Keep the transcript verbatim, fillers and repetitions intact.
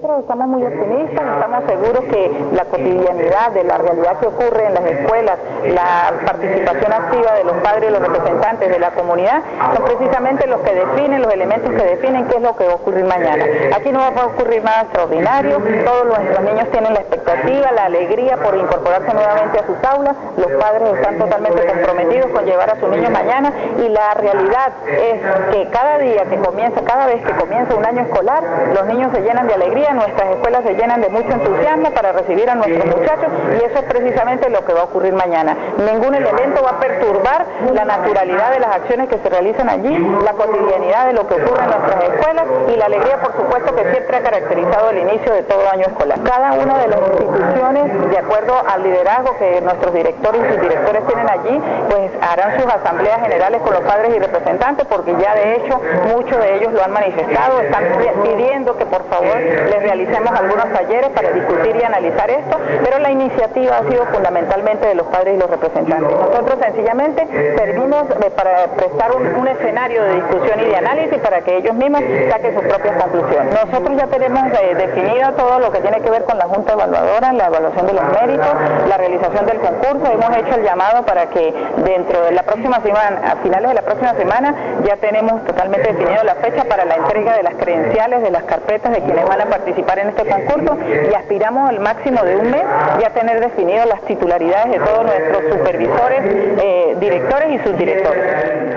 Nosotros estamos muy optimistas, estamos seguros que la cotidianidad de la realidad que ocurre en las escuelas, la participación activa de los padres y los representantes de la comunidad, son precisamente los que definen, los elementos que definen qué es lo que va a ocurrir mañana. Aquí no va a ocurrir nada extraordinario, todos nuestros niños tienen la expectativa, la alegría por incorporarse nuevamente a sus aulas, los padres están totalmente comprometidos con llevar a sus niños mañana, y la realidad es que cada día que comienza, cada vez que comienza un año escolar, los niños se llenan de alegría, nuestras escuelas se llenan de mucho entusiasmo para recibir a nuestros muchachos, y eso es precisamente lo que va a ocurrir mañana. Ningún elemento va a perturbar la naturalidad de las acciones que se realizan allí, la cotidianidad de lo que ocurre en nuestras escuelas y la alegría, por supuesto, que siempre ha caracterizado el inicio de todo año escolar. Cada una de las instituciones, de acuerdo al liderazgo que nuestros directores y subdirectores tienen allí, pues harán sus asambleas generales con los padres y representantes, porque ya de hecho muchos de ellos lo han manifestado, están pidiendo que por favor les realicemos algunos talleres para discutir y analizar esto, pero la iniciativa ha sido fundamentalmente de los padres y los representantes. Nosotros sencillamente servimos para prestar un, un escenario de discusión y de análisis para que ellos mismos saquen sus propias conclusiones. Nosotros ya tenemos eh, definido todo lo que tiene que ver con la Junta Evaluadora, la evaluación de los méritos, la realización del concurso. Hemos hecho el llamado para que dentro de la próxima semana, a finales de la próxima semana, ya tenemos totalmente definido la fecha para la entrega de las credenciales, de las carpetas de quienes van a participar en este concurso, y aspiramos al máximo de un mes ya tener definido las titularidades de todos nuestros supervisores, eh, directores y subdirectores.